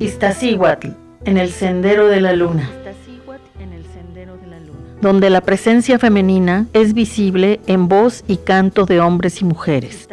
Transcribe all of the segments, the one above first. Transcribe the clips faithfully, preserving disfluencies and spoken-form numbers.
Iztaccíhuatl, en el Sendero de la Luna, donde la presencia femenina es visible en voz y canto de hombres y mujeres.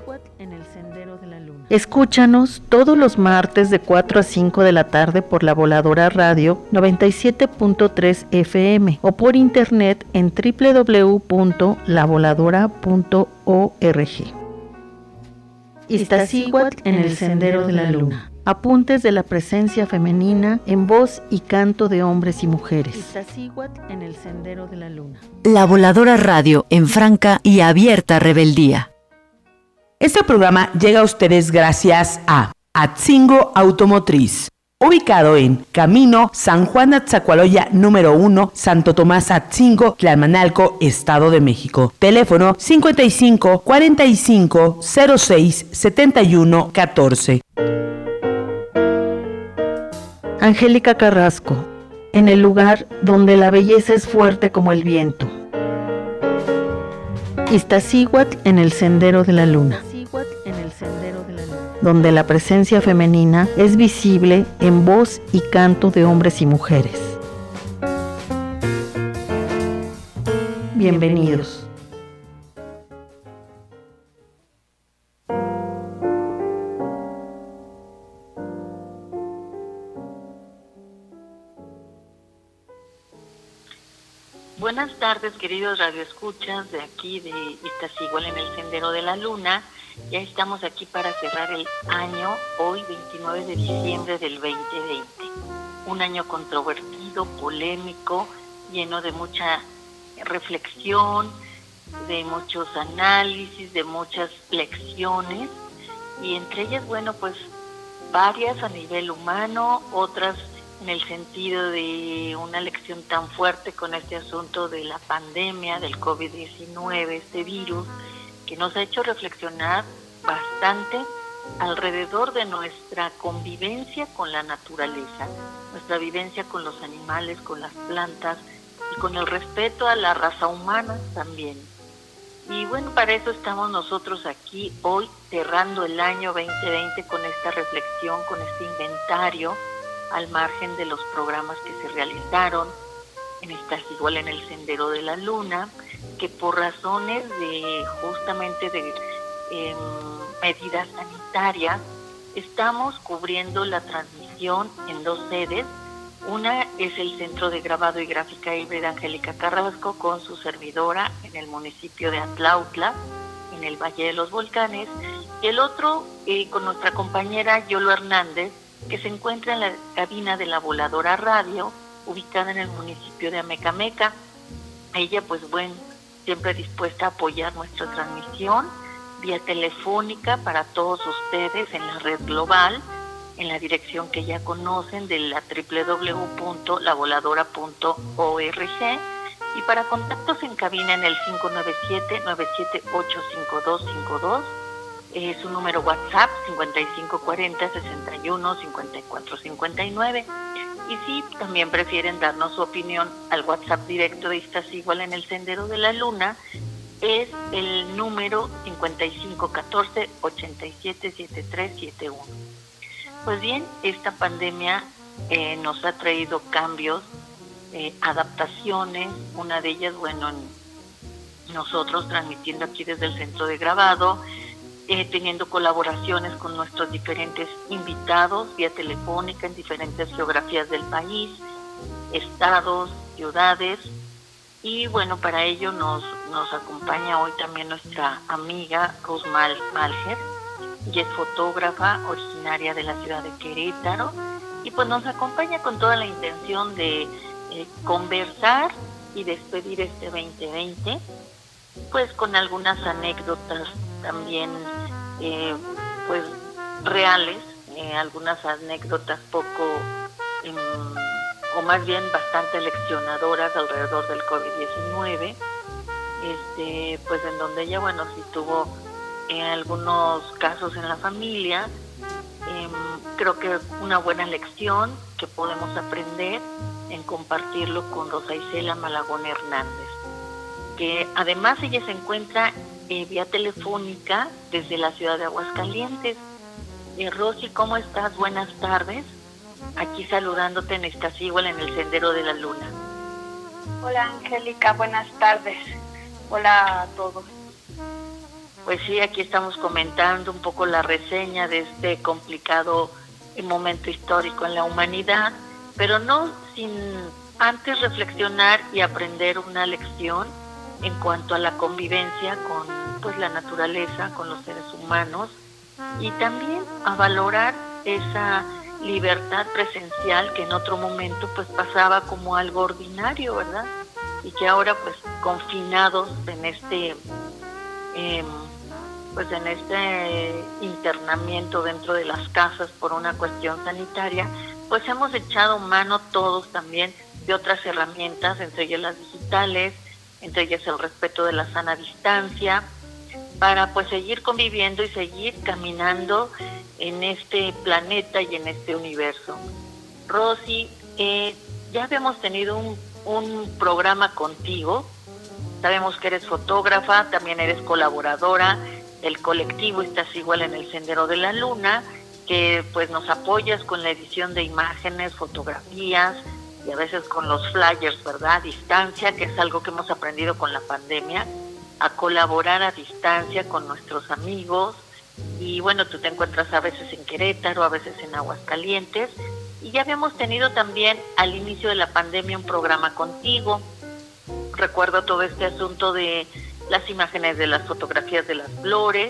Escúchanos todos los martes de cuatro a cinco de la tarde por La Voladora Radio noventa y siete punto tres F M o por internet en doble u doble u doble u punto la voladora punto org. Iztaccíhuatl en el Sendero de la Luna. Apuntes de la presencia femenina en voz y canto de hombres y mujeres. Iztaccíhuatl en el Sendero de la Luna. La Voladora Radio en franca y abierta rebeldía. Este programa llega a ustedes gracias a Atzingo Automotriz, ubicado en Camino San Juan Atzacualoya número uno, Santo Tomás Atzingo, Tlalmanalco, Estado de México. Teléfono cincuenta y cinco, cuarenta y cinco, cero seis, setenta y uno, catorce. Angélica Carrasco, en el lugar donde la belleza es fuerte como el viento. Iztaccíhuatl en el Sendero de la Luna, donde la presencia femenina es visible en voz y canto de hombres y mujeres. Bienvenidos. Buenas tardes, queridos radioescuchas de aquí de Iztaccíhuatl en el Sendero de la Luna. Ya estamos aquí para cerrar el año, hoy veintinueve de diciembre del veinte veinte. Un año controvertido, polémico, lleno de mucha reflexión, de muchos análisis, de muchas lecciones, y entre ellas, bueno, pues varias a nivel humano, otras en el sentido de una lección tan fuerte con este asunto de la pandemia, del covid diecinueve, este virus, que nos ha hecho reflexionar bastante alrededor de nuestra convivencia con la naturaleza, nuestra vivencia con los animales, con las plantas y con el respeto a la raza humana también. Y bueno, para eso estamos nosotros aquí hoy, cerrando el año veinte veinte con esta reflexión, con este inventario, al margen de los programas que se realizaron en Iztaccíhuatl en el Sendero de la Luna, que por razones de justamente de eh, medidas sanitarias estamos cubriendo la transmisión en dos sedes. Una es el Centro de Grabado y Gráfica Híbrida Angélica Carrasco con su servidora en el municipio de Atlautla, en el Valle de los Volcanes, y el otro eh, con nuestra compañera Yolo Hernández, que se encuentra en la cabina de La Voladora Radio, ubicada en el municipio de Amecameca. Ella, pues bueno, siempre dispuesta a apoyar nuestra transmisión vía telefónica para todos ustedes en la red global, en la dirección que ya conocen de la doble u doble u doble u punto la voladora punto org, y para contactos en cabina en el cinco nueve siete, nueve siete ocho, cinco dos cinco dos, eh, su número WhatsApp cincuenta y cinco cuarenta, sesenta y uno, cincuenta y cuatro cincuenta y nueve. Y si también prefieren darnos su opinión al WhatsApp directo de Iztaccíhuatl en el Sendero de la Luna, es el número cincuenta y cinco catorce, ochenta y siete, setenta y tres setenta y uno. Pues bien, esta pandemia eh, nos ha traído cambios, eh, adaptaciones, una de ellas, bueno, nosotros transmitiendo aquí desde el centro de grabado, Eh, teniendo colaboraciones con nuestros diferentes invitados vía telefónica en diferentes geografías del país, estados, ciudades, y bueno, para ello nos, nos acompaña hoy también nuestra amiga Ruth Mal, Malher, y es fotógrafa originaria de la ciudad de Querétaro, y pues nos acompaña con toda la intención de eh, conversar y despedir este veinte veinte, pues con algunas anécdotas también eh, pues reales, eh, algunas anécdotas poco eh, o más bien bastante leccionadoras alrededor del covid diecinueve, este, pues en donde ella, bueno, sí tuvo eh, algunos casos en la familia. Eh, creo que una buena lección que podemos aprender en compartirlo con Rosa Isela Malagón Hernández, que además ella se encuentra Eh, vía telefónica desde la ciudad de Aguascalientes. Eh, Rosy, ¿cómo estás? Buenas tardes. aquí saludándote en Iztaccíhuatl en el Sendero de la Luna. Hola Angélica, buenas tardes. Hola a todos. Pues sí, aquí estamos comentando un poco la reseña de este complicado momento histórico en la humanidad, pero no sin antes reflexionar y aprender una lección en cuanto a la convivencia con pues la naturaleza, con los seres humanos, y también a valorar esa libertad presencial que en otro momento pues pasaba como algo ordinario, ¿verdad? Y que ahora pues confinados en este eh, pues en este internamiento dentro de las casas por una cuestión sanitaria, pues hemos echado mano todos también de otras herramientas, entre ellas las digitales, entre ellas el respeto de la sana distancia, para pues seguir conviviendo y seguir caminando en este planeta y en este universo. Rosy, eh, ya habíamos tenido un, un programa contigo, sabemos que eres fotógrafa, también eres colaboradora del colectivo Iztaccíhuatl en el Sendero de la Luna, que pues nos apoyas con la edición de imágenes, fotografías y a veces con los flyers, ¿verdad? A distancia, que es algo que hemos aprendido con la pandemia, a colaborar a distancia con nuestros amigos. Y bueno, tú te encuentras a veces en Querétaro, a veces en Aguascalientes, y ya habíamos tenido también al inicio de la pandemia un programa contigo. Recuerdo todo este asunto de las imágenes de las fotografías de las flores,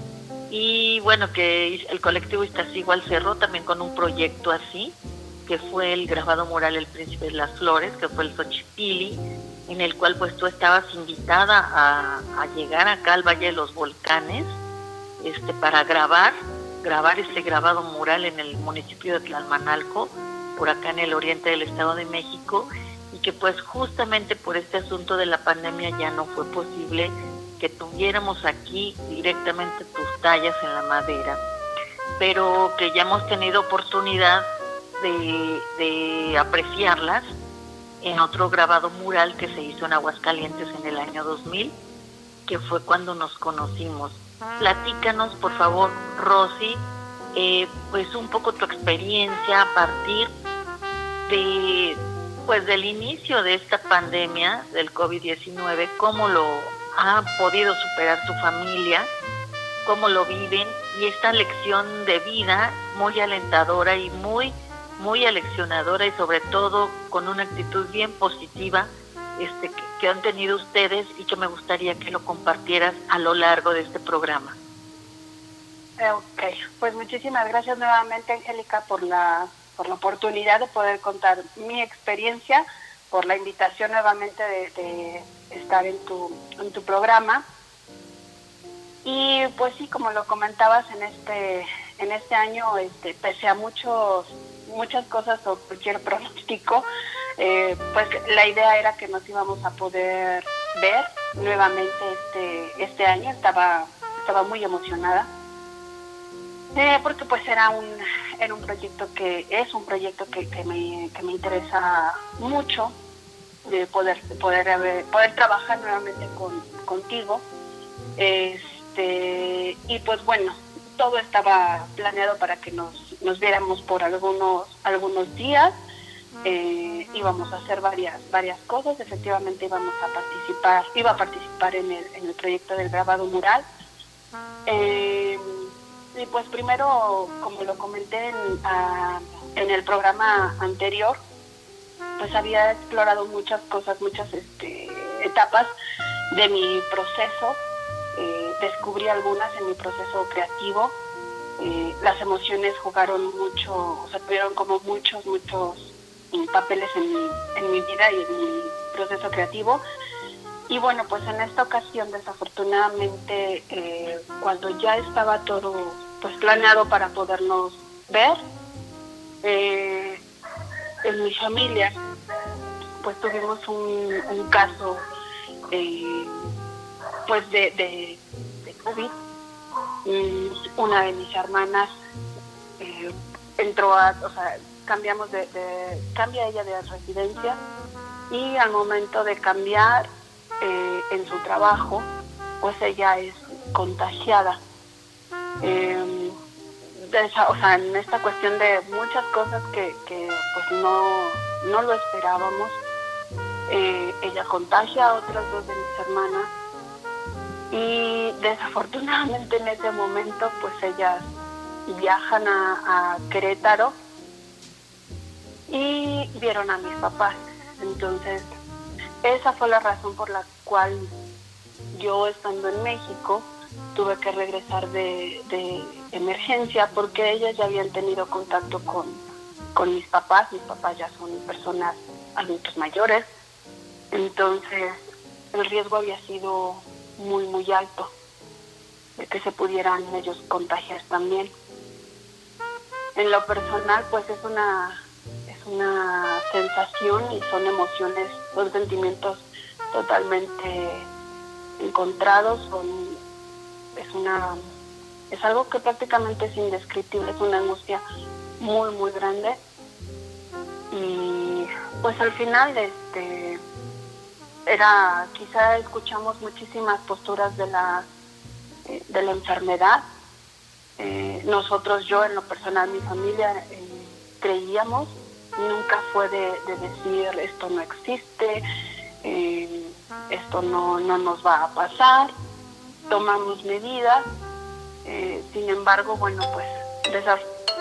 y bueno, que el colectivo Iztaccíhuatl cerró también con un proyecto así, que fue el grabado mural El Príncipe de las Flores, que fue el Xochipilli, en el cual pues tú estabas invitada a, a llegar acá al Valle de los Volcanes, este, para grabar, grabar este grabado mural en el municipio de Tlalmanalco, por acá en el oriente del Estado de México, y que pues justamente por este asunto de la pandemia ya no fue posible que tuviéramos aquí directamente tus tallas en la madera, pero que ya hemos tenido oportunidad de, de apreciarlas en otro grabado mural que se hizo en Aguascalientes en el año dos mil, que fue cuando nos conocimos. Platícanos, por favor, Rosy, eh, pues un poco tu experiencia a partir de, pues del inicio de esta pandemia del COVID diecinueve, cómo lo ha podido superar tu familia, cómo lo viven, y esta lección de vida muy alentadora y muy muy aleccionadora, y sobre todo con una actitud bien positiva este, que, que han tenido ustedes, y que me gustaría que lo compartieras a lo largo de este programa. Ok, pues muchísimas gracias nuevamente, Angélica, por la, por la oportunidad de poder contar mi experiencia, por la invitación nuevamente de, de estar en tu, en tu programa. Y pues sí, como lo comentabas, en este, en este año, este, pese a muchos muchas cosas o cualquier pronóstico, eh, pues la idea era que nos íbamos a poder ver nuevamente este este año. Estaba estaba muy emocionada, eh, porque pues era un era un proyecto que es un proyecto que, que me que me interesa mucho, de poder poder haber, poder trabajar nuevamente con contigo, este y pues bueno, todo estaba planeado para que nos, nos viéramos por algunos algunos días. Eh, íbamos a hacer varias varias cosas. Efectivamente íbamos a participar, iba a participar en el, en el proyecto del grabado mural. Eh, y pues primero, como lo comenté en, a, en el programa anterior, pues había explorado muchas cosas, muchas este, etapas de mi proceso. Eh, descubrí algunas en mi proceso creativo. Eh, las emociones jugaron mucho, o sea, tuvieron como muchos, muchos papeles en mi, en mi vida y en mi proceso creativo. Y bueno, pues en esta ocasión, desafortunadamente, eh, cuando ya estaba todo pues planeado para podernos ver, eh, en mi familia, pues tuvimos un, un caso eh, pues de, de, de COVID. Una de mis hermanas eh, entró a, o sea, cambiamos de, de, cambia ella de residencia, y al momento de cambiar eh, en su trabajo, pues ella es contagiada. Eh, esa, o sea, en esta cuestión de muchas cosas que, que pues no, no lo esperábamos. Eh, ella contagia a otras dos de mis hermanas y desafortunadamente en ese momento pues ellas viajan a, a Querétaro y vieron a mis papás. Entonces esa fue la razón por la cual yo, estando en México, tuve que regresar de, de emergencia, porque ellas ya habían tenido contacto con, con mis papás. Mis papás ya son personas adultos mayores, entonces el riesgo había sido muy muy alto de que se pudieran ellos contagiar también. En lo personal pues es una es una sensación y son emociones, son sentimientos totalmente encontrados, son, es una es algo que prácticamente es indescriptible, es una angustia muy muy grande. Y pues al final este era, quizá escuchamos muchísimas posturas de la eh, de la enfermedad. Eh, nosotros, yo en lo personal, mi familia, eh, creíamos, nunca fue de, de decir esto no existe, eh, esto no, no nos va a pasar, tomamos medidas, eh, sin embargo, bueno, pues desaf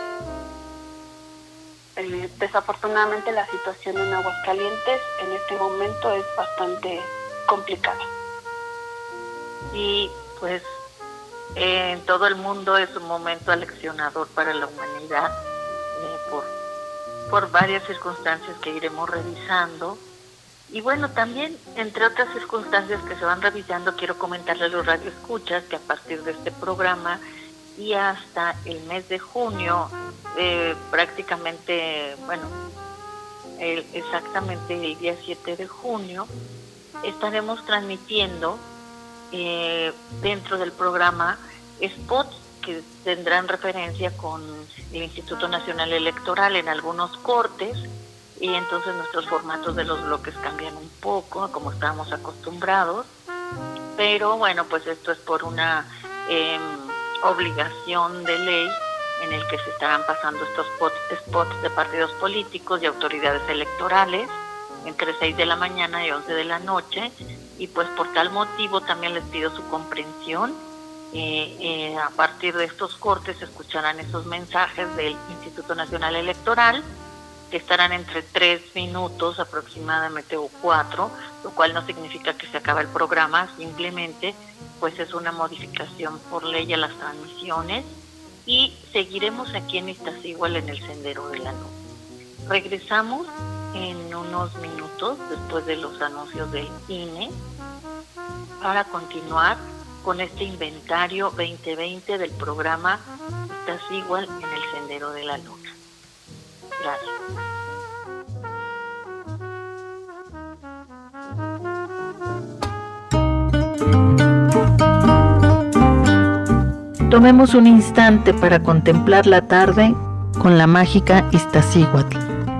eh, desafortunadamente la situación en Aguascalientes en este momento es bastante complicada. Y pues eh, en todo el mundo es un momento aleccionador para la humanidad, eh, por, por varias circunstancias que iremos revisando. Y bueno, también, entre otras circunstancias que se van revisando, quiero comentarles a los radioescuchas que a partir de este programa y hasta el mes de junio, eh, prácticamente, bueno, el, exactamente el día siete de junio, estaremos transmitiendo eh, dentro del programa spots que tendrán referencia con el Instituto Nacional Electoral en algunos cortes. Y entonces nuestros formatos de los bloques cambian un poco, como estábamos acostumbrados, pero bueno, pues esto es por una eh, obligación de ley en el que se estarán pasando estos spots, spots de partidos políticos y autoridades electorales entre seis de la mañana y once de la noche, y pues por tal motivo también les pido su comprensión. Eh, eh, a partir de estos cortes escucharán esos mensajes del Instituto Nacional Electoral, que estarán entre tres minutos aproximadamente o cuatro, lo cual no significa que se acaba el programa, simplemente pues es una modificación por ley a las transmisiones, y seguiremos aquí en Iztaccíhuatl en el Sendero de la Luna. Regresamos en unos minutos después de los anuncios del I N E para continuar con este inventario veinte veinte del programa Iztaccíhuatl en el Sendero de la Luna. Gracias. Tomemos un instante para contemplar la tarde con la mágica Iztaccíhuatl.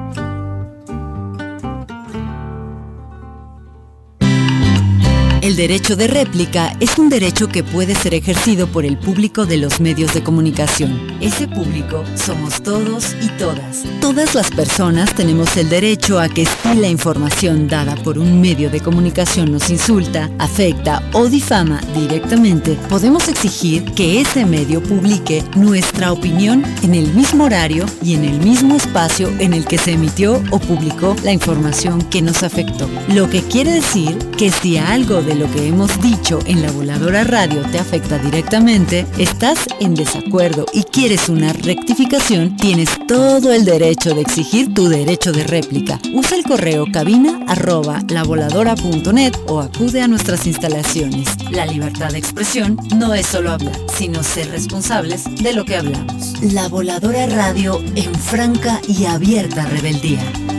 El derecho de réplica es un derecho que puede ser ejercido por el público de los medios de comunicación. Ese público somos todos y todas. Todas las personas tenemos el derecho a que si la información dada por un medio de comunicación nos insulta, afecta o difama directamente, podemos exigir que ese medio publique nuestra opinión en el mismo horario y en el mismo espacio en el que se emitió o publicó la información que nos afectó. Lo que quiere decir que si algo de lo que hemos dicho en La Voladora Radio te afecta directamente, estás en desacuerdo y quieres una rectificación, tienes todo el derecho de exigir tu derecho de réplica. Usa el correo cabina arroba lavoladora punto net o acude a nuestras instalaciones. La libertad de expresión no es solo hablar, sino ser responsables de lo que hablamos. La Voladora Radio en franca y abierta rebeldía.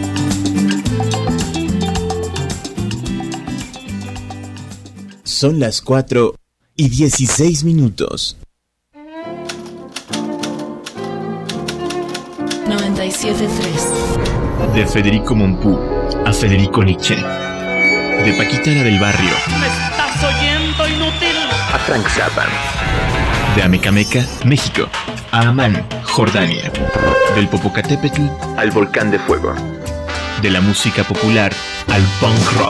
Son las cuatro y dieciséis minutos. noventa y siete punto tres. De Federico Mompou a Federico Nietzsche. De Paquita la del Barrio. ¿Me estás oyendo, inútil? A Frank Zappa. De Amecameca, México. A Amán, Jordania. Del Popocatépetl al Volcán de Fuego. De la música popular al punk rock.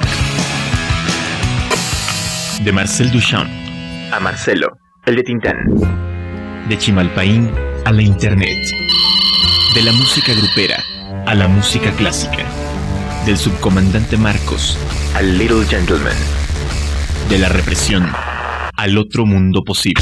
De Marcel Duchamp a Marcelo, el de Tintán. De Chimalpaín a la internet. De la música grupera a la música clásica. Del subcomandante Marcos al Little Gentleman. De la represión al otro mundo posible.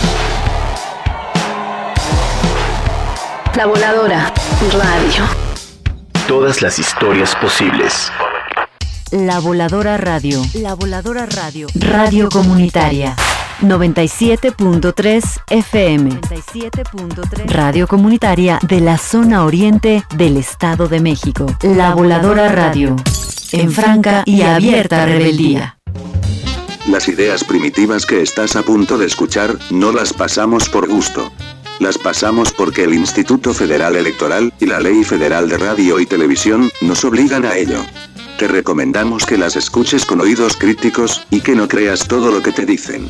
La Voladora Radio. Todas las historias posibles. La Voladora Radio. La Voladora Radio. Radio comunitaria. noventa y siete punto tres F M. noventa y siete punto tres. Radio comunitaria de la zona oriente del Estado de México. La Voladora Radio. En franca y abierta rebeldía. Las ideas primitivas que estás a punto de escuchar, no las pasamos por gusto. Las pasamos porque el Instituto Federal Electoral y la Ley Federal de Radio y Televisión nos obligan a ello. Te recomendamos que las escuches con oídos críticos, y que no creas todo lo que te dicen.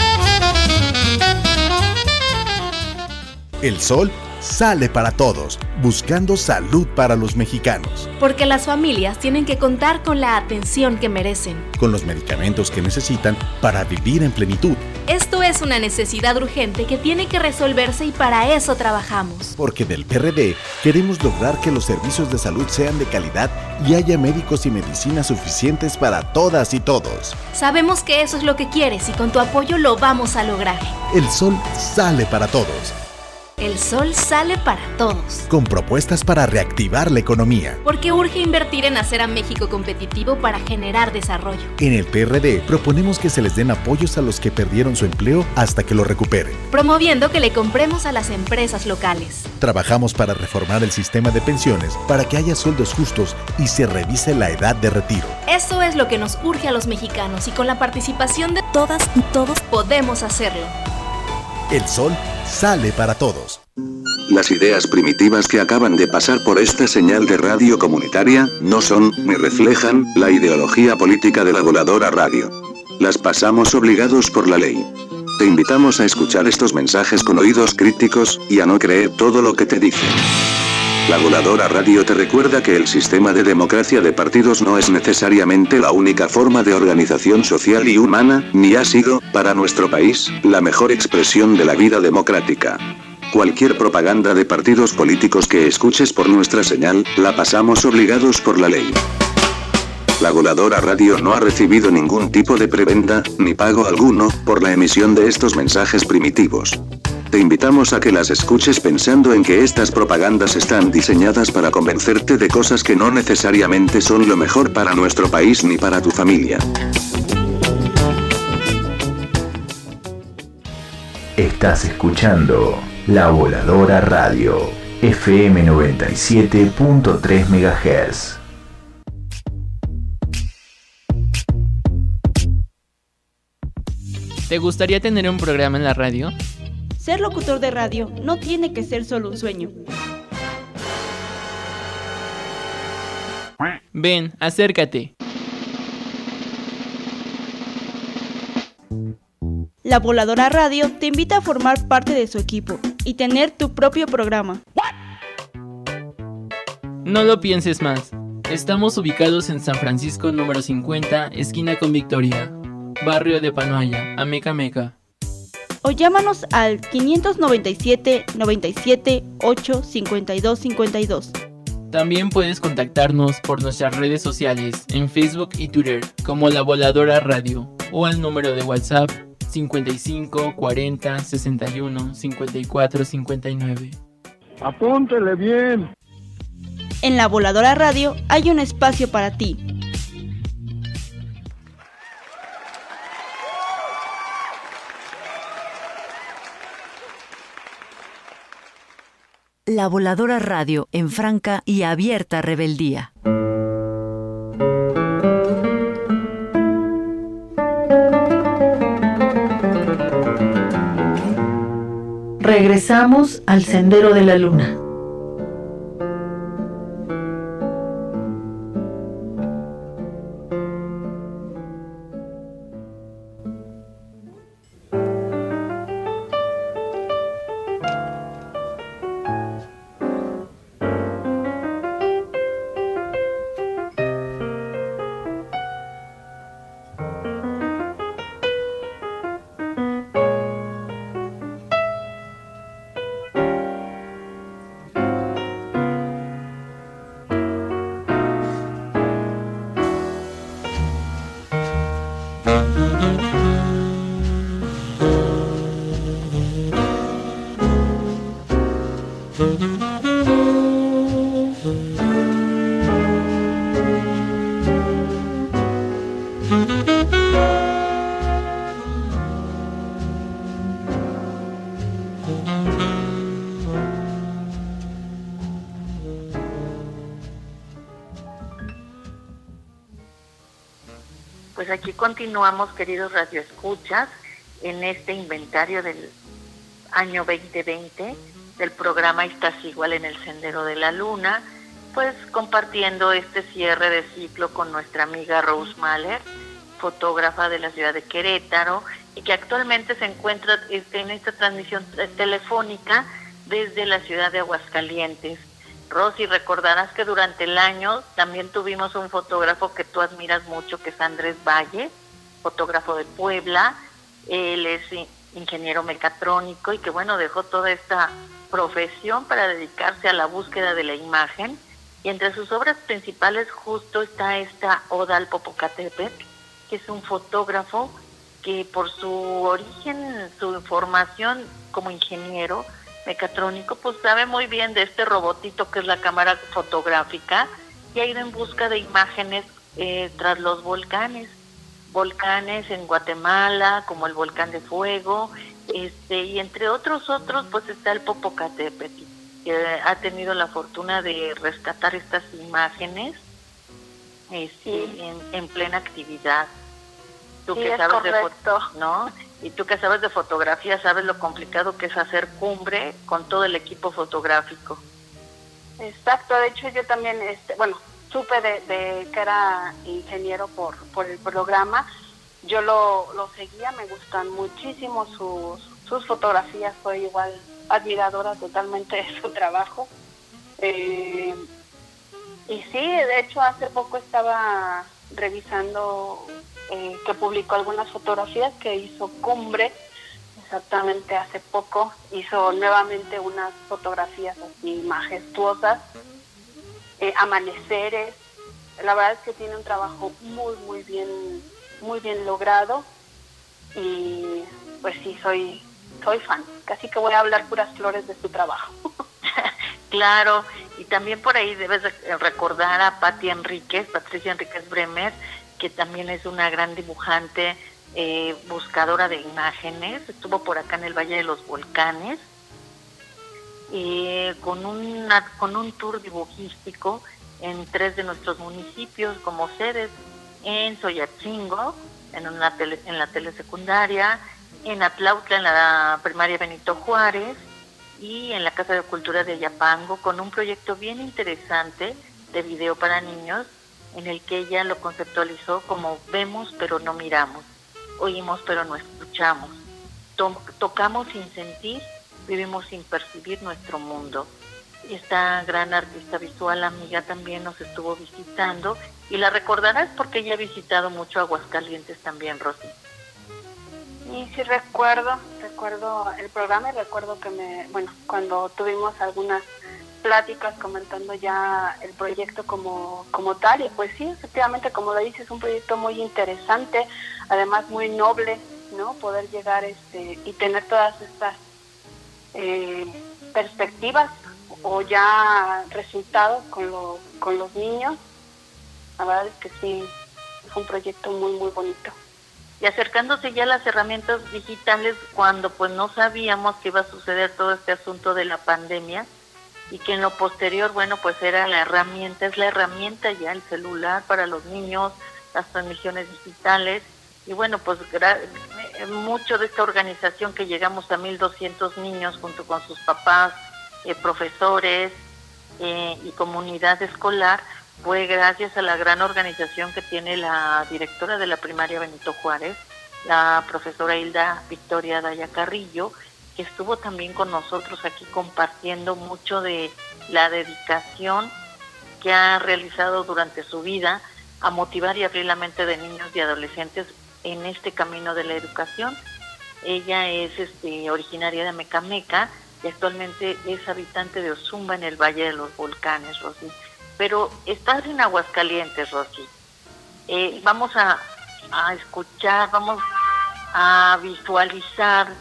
El sol sale para todos, buscando salud para los mexicanos. Porque las familias tienen que contar con la atención que merecen. Con los medicamentos que necesitan para vivir en plenitud. Esto es una necesidad urgente que tiene que resolverse y para eso trabajamos. Porque del P R D queremos lograr que los servicios de salud sean de calidad y haya médicos y medicinas suficientes para todas y todos. Sabemos que eso es lo que quieres y con tu apoyo lo vamos a lograr. El sol sale para todos. El sol sale para todos. Con propuestas para reactivar la economía. Porque urge invertir en hacer a México competitivo para generar desarrollo. En el P R D proponemos que se les den apoyos a los que perdieron su empleo hasta que lo recuperen. Promoviendo que le compremos a las empresas locales. Trabajamos para reformar el sistema de pensiones para que haya sueldos justos y se revise la edad de retiro. Eso es lo que nos urge a los mexicanos y con la participación de todas y todos podemos hacerlo. El sol sale para todos. Las ideas primitivas que acaban de pasar por esta señal de radio comunitaria, no son, ni reflejan, la ideología política de la Voladora Radio. Las pasamos obligados por la ley. Te invitamos a escuchar estos mensajes con oídos críticos, y a no creer todo lo que te dicen. La Voladora Radio te recuerda que el sistema de democracia de partidos no es necesariamente la única forma de organización social y humana, ni ha sido, para nuestro país, la mejor expresión de la vida democrática. Cualquier propaganda de partidos políticos que escuches por nuestra señal, la pasamos obligados por la ley. La Voladora Radio no ha recibido ningún tipo de preventa, ni pago alguno, por la emisión de estos mensajes primitivos. Te invitamos a que las escuches pensando en que estas propagandas están diseñadas para convencerte de cosas que no necesariamente son lo mejor para nuestro país ni para tu familia. Estás escuchando La Voladora Radio, F M noventa y siete punto tres megahertz. ¿Te gustaría tener un programa en la radio? Ser locutor de radio no tiene que ser solo un sueño. Ven, acércate. La Voladora Radio te invita a formar parte de su equipo y tener tu propio programa. No lo pienses más. Estamos ubicados en San Francisco número cincuenta, esquina con Victoria, barrio de Panoaya, Amecameca. O llámanos al quinientos noventa y siete, noventa y siete, ocho, cincuenta y dos, cincuenta y dos. También puedes contactarnos por nuestras redes sociales en Facebook y Twitter como La Voladora Radio o al número de WhatsApp cincuenta y cinco, cuarenta, sesenta y uno, cincuenta y cuatro, cincuenta y nueve. Apúntele bien. En La Voladora Radio hay un espacio para ti. La Voladora Radio en franca y abierta rebeldía. Regresamos al Sendero de la Luna. Pues aquí continuamos, queridos radioescuchas, en este inventario del año veinte veinte del programa Estás Igual en el Sendero de la Luna, pues compartiendo este cierre de ciclo con nuestra amiga Rose Mahler, fotógrafa de la ciudad de Querétaro, y que actualmente se encuentra este, en esta transmisión telefónica desde la ciudad de Aguascalientes. Rosy, recordarás que durante el año también tuvimos un fotógrafo que tú admiras mucho, que es Andrés Valle, fotógrafo de Puebla. Él es ingeniero mecatrónico y que, bueno, dejó toda esta profesión para dedicarse a la búsqueda de la imagen. Y entre sus obras principales justo está esta Oda al Popocatépetl, que es un fotógrafo que por su origen, su formación como ingeniero mecatrónico, pues sabe muy bien de este robotito que es la cámara fotográfica y ha ido en busca de imágenes eh, tras los volcanes, volcanes en Guatemala, como el volcán de Fuego, este y entre otros otros, pues está el Popocatépetl, que ha tenido la fortuna de rescatar estas imágenes este, sí. en, en plena actividad. Tú sí, que es sabes correcto. de foto, ¿no? Y tú que sabes de fotografía, sabes lo complicado que es hacer cumbre con todo el equipo fotográfico. Exacto, de hecho yo también, este, bueno, supe de, de que era ingeniero por, por el programa. Yo lo, lo seguía, me gustan muchísimo sus, sus fotografías, soy igual admiradora totalmente de su trabajo. Eh, y sí, de hecho hace poco estaba revisando eh, que publicó algunas fotografías que hizo cumbre, exactamente hace poco, hizo nuevamente unas fotografías así majestuosas, eh, amaneceres. La verdad es que tiene un trabajo muy, muy bien, muy bien logrado y pues sí, soy, soy fan, casi que voy a hablar puras flores de su trabajo. Claro, y también por ahí debes recordar a Pati Enríquez, Patricia Enríquez Bremer, que también es una gran dibujante, eh, buscadora de imágenes, estuvo por acá en el Valle de los Volcanes, eh, con, una, con un tour dibujístico en tres de nuestros municipios como sedes, en Soyatzingo, en, una tele, en la telesecundaria, en Atlautla, en la primaria Benito Juárez, y en la Casa de Cultura de Ayapango, con un proyecto bien interesante de video para niños, en el que ella lo conceptualizó como vemos pero no miramos, oímos pero no escuchamos, to- tocamos sin sentir, vivimos sin percibir nuestro mundo. Esta gran artista visual amiga también nos estuvo visitando, y la recordarás porque ella ha visitado mucho Aguascalientes también, Rosy. Y sí recuerdo, recuerdo el programa y recuerdo que me, bueno, cuando tuvimos algunas pláticas comentando ya el proyecto como, como tal, y pues sí, efectivamente, como lo dices, es un proyecto muy interesante, además muy noble, ¿no? Poder llegar este y tener todas estas eh, perspectivas o ya resultados con, lo, con los niños. La verdad es que sí, es un proyecto muy, muy bonito. Y acercándose ya a las herramientas digitales, cuando pues no sabíamos que iba a suceder todo este asunto de la pandemia, y que en lo posterior, bueno, pues era la herramienta, es la herramienta ya el celular para los niños, las transmisiones digitales, y bueno, pues gra- mucho de esta organización que llegamos a mil doscientos niños junto con sus papás, eh, profesores eh, y comunidad escolar, fue gracias a la gran organización que tiene la directora de la primaria Benito Juárez, la profesora Hilda Victoria Daya Carrillo, que estuvo también con nosotros aquí compartiendo mucho de la dedicación que ha realizado durante su vida a motivar y abrir la mente de niños y adolescentes en este camino de la educación. Ella es este, originaria de Mecameca y actualmente es habitante de Ozumba en el Valle de los Volcanes, Rosy. Pero estás en Aguascalientes, Rosy. Eh, vamos a, a escuchar, vamos a visualizar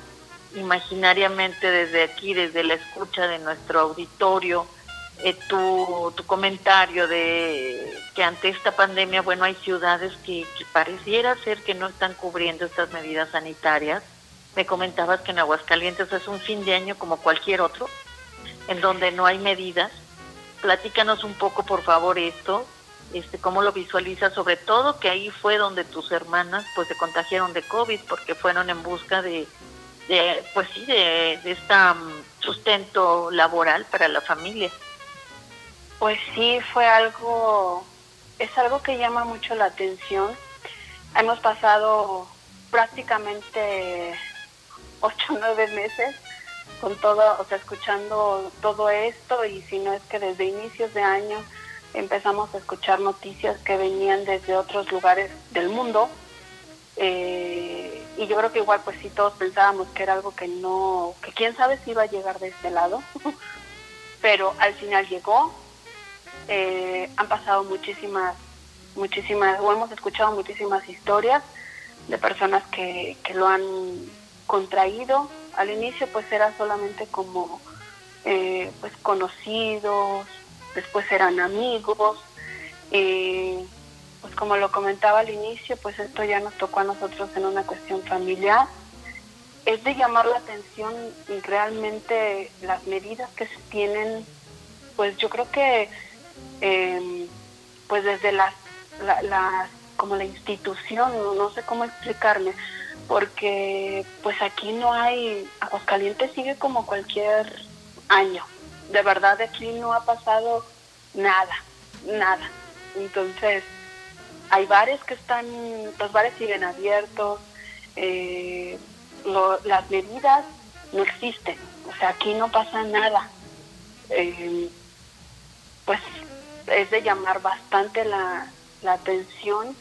imaginariamente desde aquí, desde la escucha de nuestro auditorio, eh, tu, tu comentario de que ante esta pandemia, bueno, hay ciudades que, que pareciera ser que no están cubriendo estas medidas sanitarias. Me comentabas que en Aguascalientes es un fin de año como cualquier otro, en donde no hay medidas. Platícanos un poco, por favor, esto, este, cómo lo visualizas, sobre todo que ahí fue donde tus hermanas pues se contagiaron de COVID, porque fueron en busca de, de pues sí, de, de este um, sustento laboral para la familia. Pues sí, fue algo, es algo que llama mucho la atención. Hemos pasado prácticamente ocho o nueve meses con todo, o sea, escuchando todo esto, y si no es que desde inicios de año empezamos a escuchar noticias que venían desde otros lugares del mundo, eh, y yo creo que igual pues sí todos pensábamos que era algo que no, que quién sabe si iba a llegar de este lado, pero al final llegó. Eh, han pasado muchísimas, muchísimas, o hemos escuchado muchísimas historias de personas que, que lo han contraído. Al inicio pues era solamente como eh, pues conocidos, después eran amigos, eh, pues como lo comentaba al inicio, pues esto ya nos tocó a nosotros en una cuestión familiar. Es de llamar la atención y realmente las medidas que se tienen, pues yo creo que eh, pues desde las, la, las como la institución, no, no sé cómo explicarme, porque pues aquí no hay, Aguascalientes sigue como cualquier año, de verdad aquí no ha pasado nada, nada. Entonces hay bares que están, los bares siguen abiertos, eh, lo, las medidas no existen, o sea, aquí no pasa nada. Eh, pues es de llamar bastante la, la atención,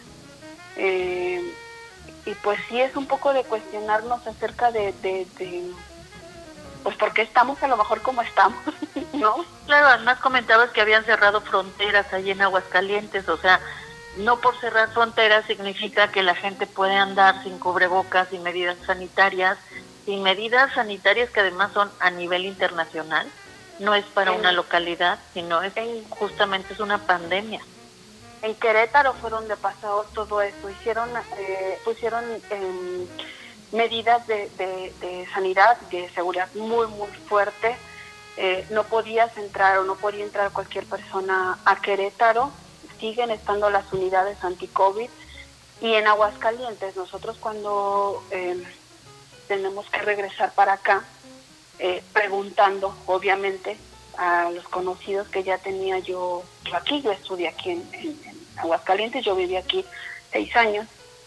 eh, y pues sí es un poco de cuestionarnos acerca de, de, de pues por qué estamos a lo mejor como estamos, ¿no? Claro, además comentabas que habían cerrado fronteras allí en Aguascalientes, o sea, no por cerrar fronteras significa que la gente puede andar sin cubrebocas, sin medidas sanitarias, sin medidas sanitarias que además son a nivel internacional. No es para en, una localidad, sino es en, justamente es una pandemia. En Querétaro fue donde pasó todo eso. Hicieron, eh, pusieron eh, medidas de, de, de sanidad, de seguridad muy, muy fuerte. Eh, no podías entrar o no podía entrar cualquier persona a Querétaro. Siguen estando las unidades anti-COVID. Y en Aguascalientes, nosotros cuando eh, tenemos que regresar para acá, Eh, preguntando, obviamente, a los conocidos que ya tenía yo, yo aquí, yo estudié aquí en, en, en Aguascalientes, yo viví aquí seis años,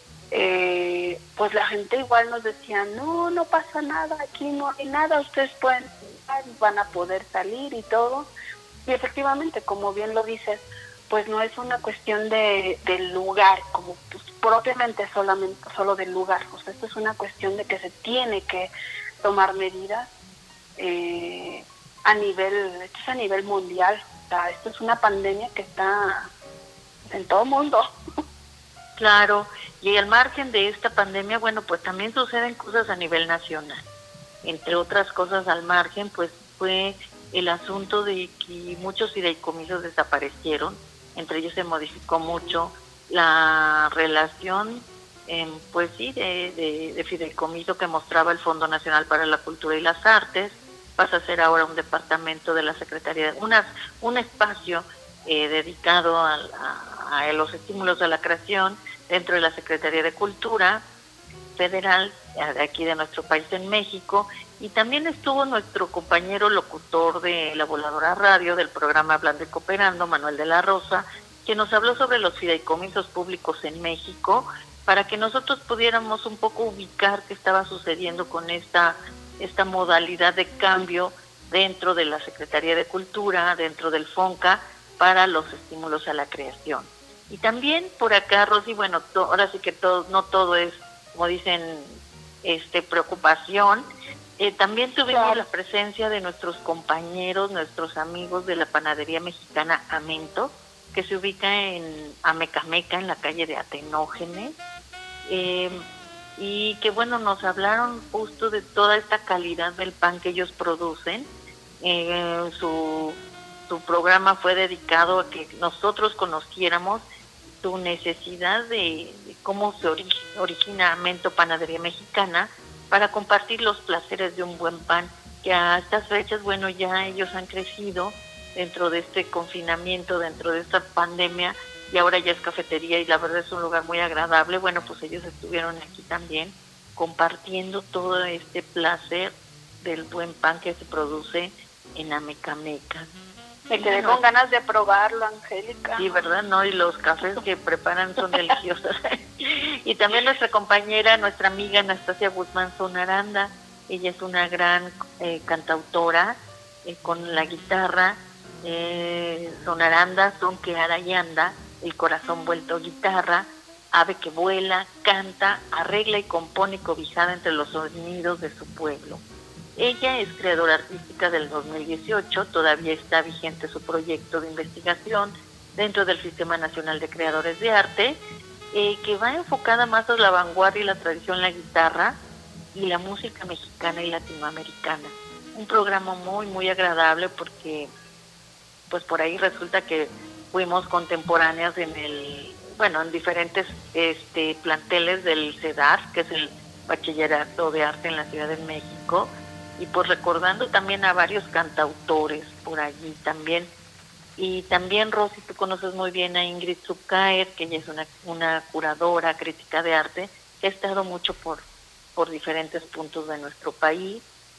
eh, pues la gente igual nos decía, no, no pasa nada, aquí no hay nada, ustedes pueden, van a poder salir y todo, y efectivamente, como bien lo dices, pues no es una cuestión de del lugar, como pues, propiamente solamente solo del lugar, o sea, esto es una cuestión de que se tiene que tomar medidas Eh, a nivel, esto es a nivel mundial, o sea, esto es una pandemia que está en todo el mundo. Claro, y al margen de esta pandemia, bueno, pues también suceden cosas a nivel nacional. Entre otras cosas al margen, pues fue el asunto de que muchos fideicomisos desaparecieron, entre ellos se modificó mucho la relación Eh, pues sí, de, de, de fideicomiso que mostraba el Fondo Nacional para la Cultura y las Artes, pasa a ser ahora un departamento de la Secretaría, unas, un espacio eh, dedicado a, a, a los estímulos de la creación dentro de la Secretaría de Cultura Federal, de aquí de nuestro país en México, y también estuvo nuestro compañero locutor de La Voladora Radio, del programa Hablando y Cooperando, Manuel de la Rosa, que nos habló sobre los fideicomisos públicos en México, para que nosotros pudiéramos un poco ubicar qué estaba sucediendo con esta, esta modalidad de cambio dentro de la Secretaría de Cultura, dentro del FONCA, para los estímulos a la creación. Y también por acá, Rosy, bueno, to, ahora sí que todo, no todo es, como dicen, este preocupación. Eh, también tuvimos claro. la presencia de nuestros compañeros, nuestros amigos de la panadería mexicana Amento, que se ubica en Amecameca, en la calle de Atenógenes. Eh, y que bueno, nos hablaron justo de toda esta calidad del pan que ellos producen. Eh, su, su programa fue dedicado a que nosotros conociéramos su necesidad de, de cómo se ori- origina Mento Panadería Mexicana, para compartir los placeres de un buen pan, que a estas fechas, bueno, ya ellos han crecido dentro de este confinamiento, dentro de esta pandemia, y ahora ya es cafetería y la verdad es un lugar muy agradable. Bueno, pues ellos estuvieron aquí también compartiendo todo este placer del buen pan que se produce en Amecameca. Me quedé con ganas de probarlo, Angélica. Sí, ¿verdad? No, y los cafés que preparan son deliciosos. Y también nuestra compañera, nuestra amiga Anastasia Guzmán Sonaranda, ella es una gran eh, cantautora eh, con la guitarra, eh, Sonaranda, Son que ara y anda, El corazón vuelto guitarra, Ave que vuela, canta, arregla y compone cobijada entre los sonidos de su pueblo. Ella es creadora artística del dos mil dieciocho, todavía está vigente su proyecto de investigación dentro del Sistema Nacional de Creadores de Arte, eh, que va enfocada más a la vanguardia y la tradición, la guitarra y la música mexicana y latinoamericana. Un programa muy, muy agradable porque pues por ahí resulta que fuimos contemporáneas en el, bueno, en diferentes este, planteles del CEDAR, que es el Bachillerato de Arte en la Ciudad de México, y pues recordando también a varios cantautores por allí también. Y también, Rosy, tú conoces muy bien a Ingrid Zucaer, que ella es una, una curadora, crítica de arte, que ha estado mucho por, por diferentes puntos de nuestro país,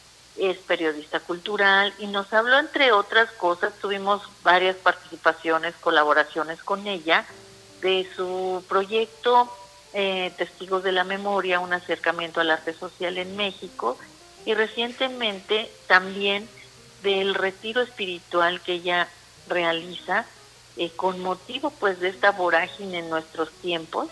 es periodista cultural y nos habló, entre otras cosas, tuvimos varias participaciones, colaboraciones con ella, de su proyecto eh, Testigos de la Memoria, un acercamiento al arte social en México, y recientemente también del retiro espiritual que ella realiza eh, con motivo pues de esta vorágine en nuestros tiempos,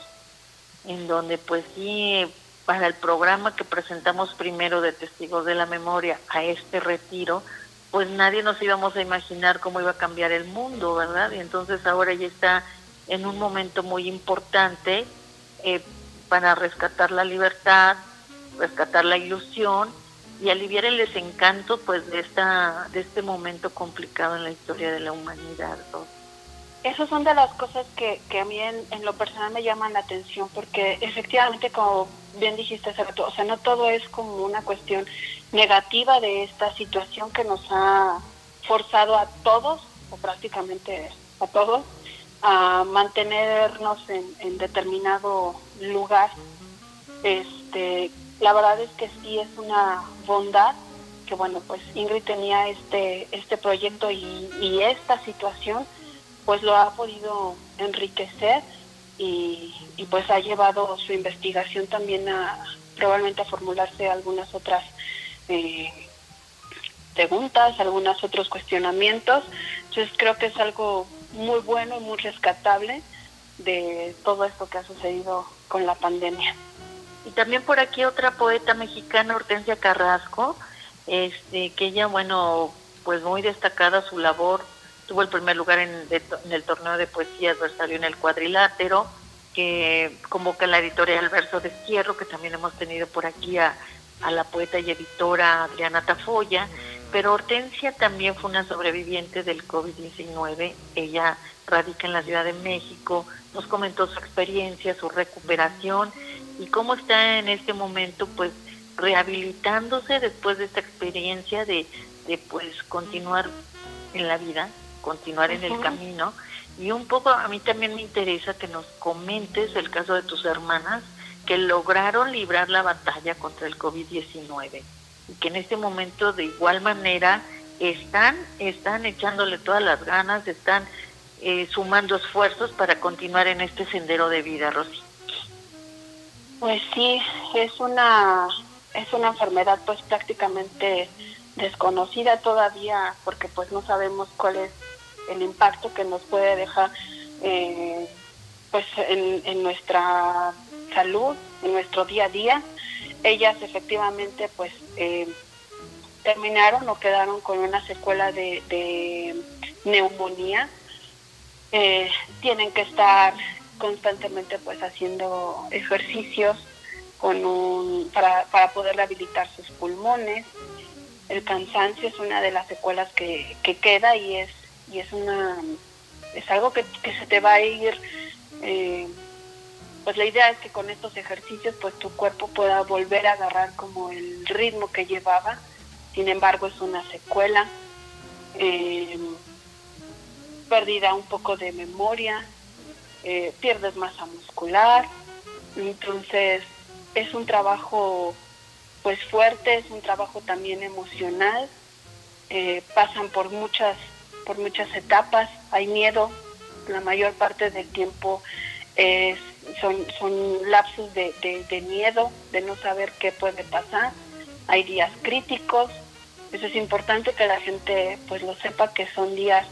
en donde pues sí, para el programa que presentamos primero de Testigos de la Memoria a este retiro, pues nadie nos íbamos a imaginar cómo iba a cambiar el mundo, ¿verdad? Y entonces ahora ella está en un momento muy importante eh, para rescatar la libertad, rescatar la ilusión y aliviar el desencanto pues de esta de este momento complicado en la historia de la humanidad, ¿no? Esas son de las cosas que, que a mí en, en lo personal me llaman la atención, porque efectivamente, como bien dijiste hace rato, o sea, no todo es como una cuestión negativa de esta situación que nos ha forzado a todos, o prácticamente a todos, a mantenernos en, en determinado lugar. Este, la verdad es que sí es una bondad que, bueno, pues Ingrid tenía este, este proyecto y, y esta situación pues lo ha podido enriquecer y, y pues ha llevado su investigación también a probablemente a formularse algunas otras eh, preguntas, algunos otros cuestionamientos. Entonces creo que es algo muy bueno y muy rescatable de todo esto que ha sucedido con la pandemia. Y también por aquí otra poeta mexicana, Hortensia Carrasco, este, que ella, bueno, pues muy destacada su labor. Tuvo el primer lugar en, de, en el torneo de poesía adversario en el Cuadrilátero, que convoca la editorial Verso de Destierro, que también hemos tenido por aquí a, a la poeta y editora Adriana Tafoya. Pero Hortensia también fue una sobreviviente del covid diecinueve. Ella radica en la Ciudad de México, nos comentó su experiencia, su recuperación y cómo está en este momento pues rehabilitándose después de esta experiencia de, de pues continuar en la vida, continuar en el camino. Y un poco a mí también me interesa que nos comentes el caso de tus hermanas que lograron librar la batalla contra el covid diecinueve y que en este momento de igual manera están están echándole todas las ganas, están eh, sumando esfuerzos para continuar en este sendero de vida, Rosy. Pues sí, es una es una enfermedad pues prácticamente desconocida todavía, porque pues no sabemos cuál es el impacto que nos puede dejar eh, pues en, en nuestra salud, en nuestro día a día. Ellas efectivamente pues eh, terminaron o quedaron con una secuela de, de neumonía. Eh, tienen que estar constantemente pues haciendo ejercicios con un para, para poder rehabilitar sus pulmones. El cansancio es una de las secuelas que, que queda y es y es una es algo que, que se te va a ir. Eh, pues la idea es que con estos ejercicios pues tu cuerpo pueda volver a agarrar como el ritmo que llevaba. Sin embargo, es una secuela. Eh, pérdida un poco de memoria, eh, pierdes masa muscular. Entonces es un trabajo pues fuerte, es un trabajo también emocional. Eh, pasan por muchas por muchas etapas, hay miedo, la mayor parte del tiempo es, son, son lapsos de, de, de miedo, de no saber qué puede pasar. Hay días críticos, eso es importante que la gente pues lo sepa, que son días,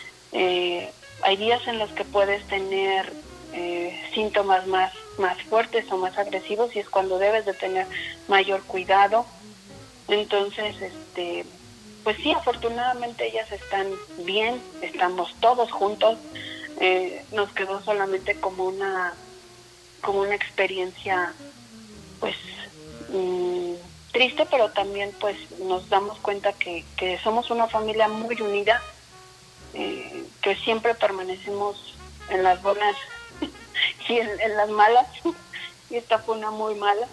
eh, hay días en los que puedes tener eh, síntomas más, más fuertes o más agresivos y es cuando debes de tener mayor cuidado. Entonces, este pues sí, afortunadamente ellas están bien, estamos todos juntos. Eh, nos quedó solamente como una como una experiencia pues mmm, triste, pero también pues nos damos cuenta que, que somos una familia muy unida, eh, que siempre permanecemos en las buenas y en, en las malas, y esta fue una muy mala,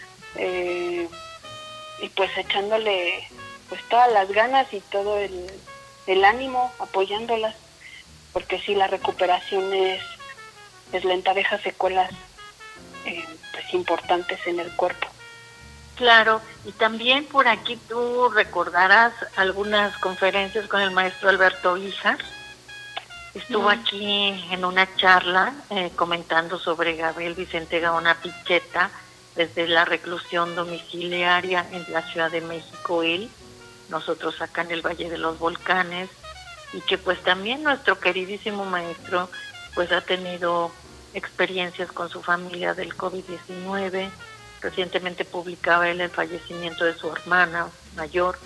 eh, y pues echándole pues todas las ganas y todo el, el ánimo, apoyándolas, porque sí, la recuperación es, es lenta, deja secuelas eh, pues importantes en el cuerpo. Claro, y también por aquí tú recordarás algunas conferencias con el maestro Alberto Híjar. Estuvo mm. aquí en una charla eh, comentando sobre Gabriel Vicente Gaona Picheta desde la reclusión domiciliaria en la Ciudad de México, él, nosotros acá en el Valle de los Volcanes, y que pues también nuestro queridísimo maestro pues ha tenido experiencias con su familia del covid diecinueve. Recientemente publicaba él el fallecimiento de su hermana mayor,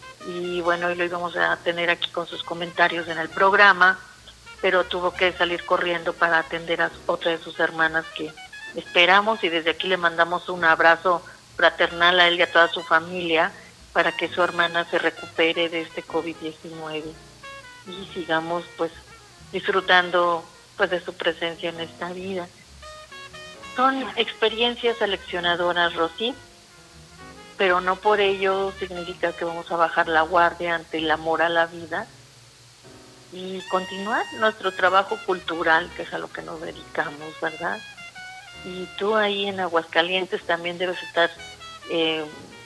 y bueno, hoy lo íbamos a tener aquí con sus comentarios en el programa, pero tuvo que salir corriendo para atender a otra de sus hermanas que esperamos, y desde aquí le mandamos un abrazo fraternal a él y a toda su familia, para que su hermana se recupere de este covid diecinueve y sigamos pues disfrutando pues de su presencia en esta vida. Son experiencias aleccionadoras, Rosy, pero no por ello significa que vamos a bajar la guardia ante el amor a la vida y continuar nuestro trabajo cultural, que es a lo que nos dedicamos, ¿verdad? Y tú ahí en Aguascalientes también debes estar eh,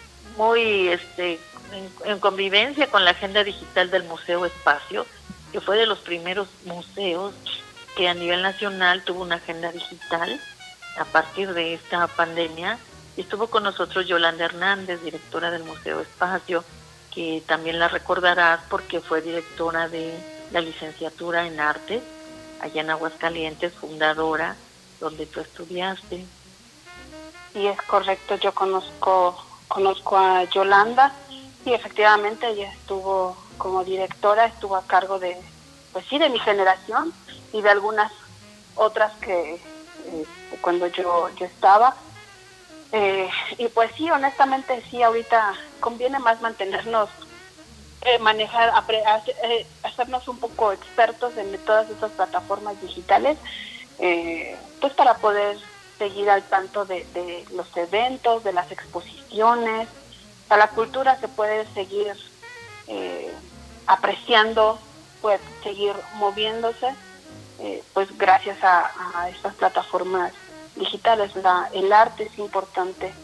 muy este en, en convivencia con la agenda digital del Museo Espacio, que fue de los primeros museos que a nivel nacional tuvo una agenda digital a partir de esta pandemia. Estuvo con nosotros Yolanda Hernández, directora del Museo Espacio, que también la recordarás porque fue directora de la licenciatura en Artes allá en Aguascalientes, fundadora, donde tú estudiaste. Sí, es correcto, yo conozco conozco a Yolanda y efectivamente ella estuvo como directora, estuvo a cargo de, pues sí, de mi generación y de algunas otras que eh, cuando yo, yo estaba. Eh, y pues sí, honestamente sí, ahorita conviene más mantenernos, eh, manejar, apre, hacer, eh, hacernos un poco expertos en todas estas plataformas digitales, eh, pues para poder seguir al tanto de, de los eventos, de las exposiciones. O sea, la cultura se puede seguir eh, apreciando, puede seguir moviéndose, eh, pues gracias a, a estas plataformas digitales. La, el arte es importante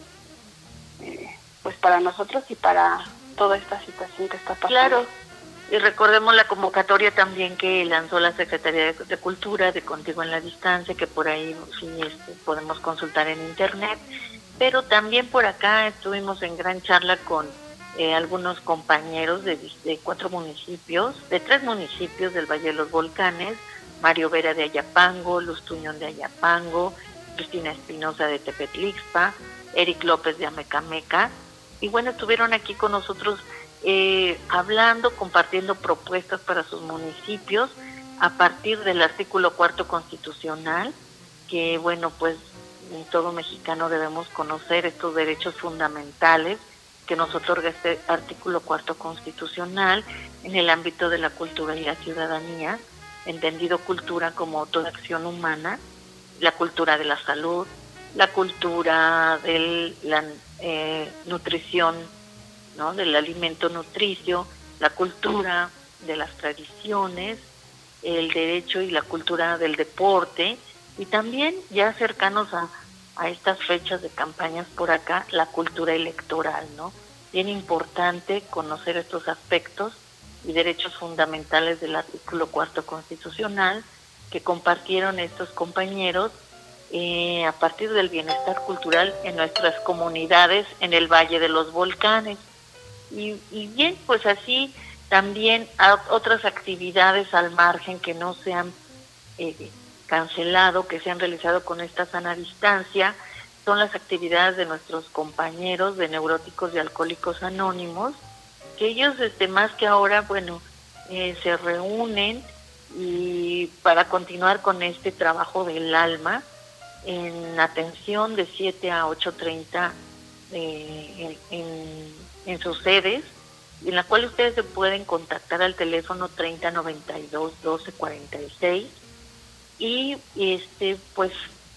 eh, pues para nosotros y para toda esta situación que está pasando. Claro, y recordemos la convocatoria también que lanzó la Secretaría de, de Cultura de Contigo en la Distancia, que por ahí sí este, podemos consultar en internet, pero también por acá estuvimos en gran charla con eh, algunos compañeros de, de cuatro municipios, de tres municipios del Valle de los Volcanes: Mario Vera de Ayapango, Luz Tuñón de Ayapango, Cristina Espinosa de Tepetlixpa, Eric López de Amecameca, y bueno, estuvieron aquí con nosotros eh, hablando, compartiendo propuestas para sus municipios a partir del artículo cuarto constitucional, que bueno, pues todo mexicano debemos conocer estos derechos fundamentales que nos otorga este artículo cuarto constitucional en el ámbito de la cultura y la ciudadanía, entendido cultura como toda acción humana, la cultura de la salud, la cultura de la eh, nutrición, ¿no?, del alimento nutricio, la cultura de las tradiciones, el derecho y la cultura del deporte, y también ya cercanos a, a estas fechas de campañas por acá, la cultura electoral, ¿no? Bien importante conocer estos aspectos y derechos fundamentales del artículo cuarto constitucional que compartieron estos compañeros eh, a partir del bienestar cultural en nuestras comunidades en el Valle de los Volcanes. Y, y bien, pues así también a otras actividades al margen que no se han eh, cancelado, que se han realizado con esta sana distancia, son las actividades de nuestros compañeros de Neuróticos y Alcohólicos Anónimos, que ellos este, más que ahora, bueno, eh, se reúnen y para continuar con este trabajo del alma en atención de siete a ocho treinta eh, en, en, en sus sedes, en la cual ustedes se pueden contactar al teléfono treinta noventa y dos doce cuarenta y seis y este pues